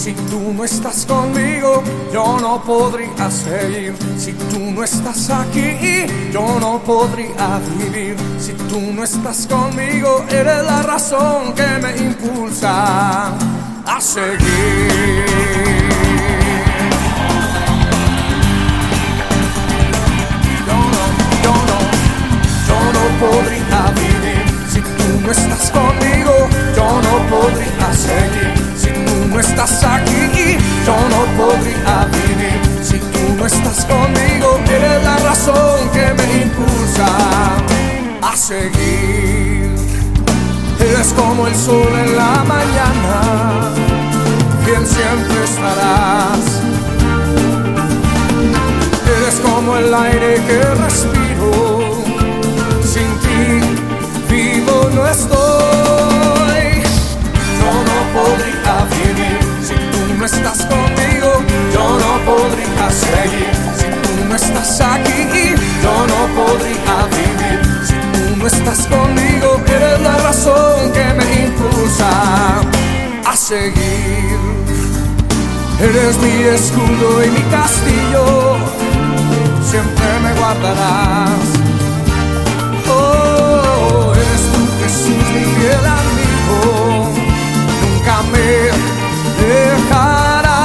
Si tú no estás conmigo, yo no podría seguir. Si tú no estás aquí, yo no podría vivir. Si tú no estás conmigo, eres la razón que me impulsa a seguir. Yo no podría vivir. Si tú no estás conmigo, yo no podría seguir. Si tú no estás aquí, yo no podría vivir. Si tú no estás conmigo, eres la razón que me impulsa a seguir. Eres como el sol en la mañana, quien siempre estarás. Eres como el aire que respiro, sin ti vivo no estoy. Yo no podría vivir. Si tú no estás conmigo, yo no podría seguir. Si tú no estás aquí, yo no podría vivir. Si tú no estás conmigo, eres la razón que me impulsa a seguir. Eres mi escudo y mi castillo, siempre me guardarás. Oh, eres tú, Jesús, mi fiel amigo, nunca me dejarás.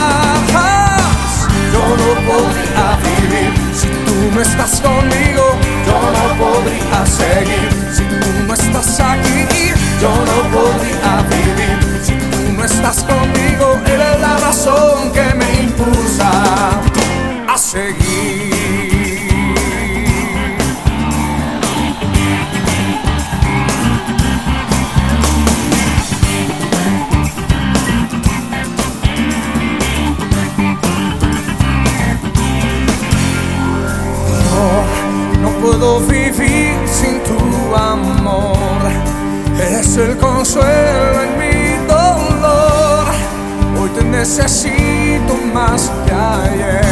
Yo no podría vivir. Si tú no estás conmigo, yo no podría seguir. Si tú no estás aquí, yo no podría vivir. Si tú no estás conmigo, eres la razón que me impulsa a seguir. No puedo vivir sin tu amor. Eres el consuelo en mi dolor. Hoy te necesito más que ayer.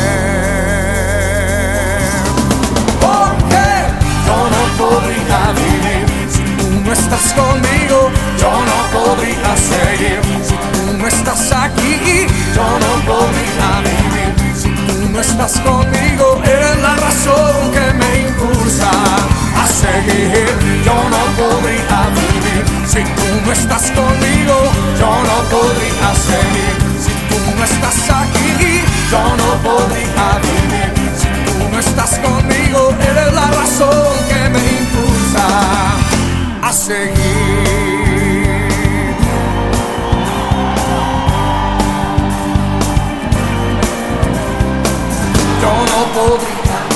Porque yo no podría vivir. Si tú no estás conmigo, yo no podría seguir. Si tú no estás aquí, yo no podría vivir. Si tú no estás conmigo, eres la razón que me impulsa a seguir. Yo no podría vivir. Si tú no estás conmigo, yo no podría seguir. Si tú no estás aquí, yo no podría vivir. Si tú no estás conmigo, eres la razón que me impulsa a seguir. Yo no podría.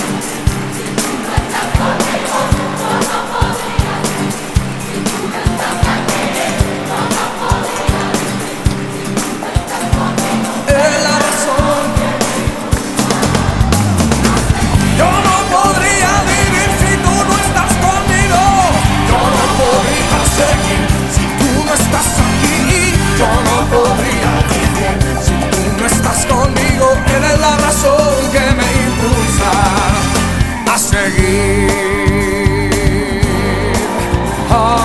Eres la razón que me impulsa a seguir.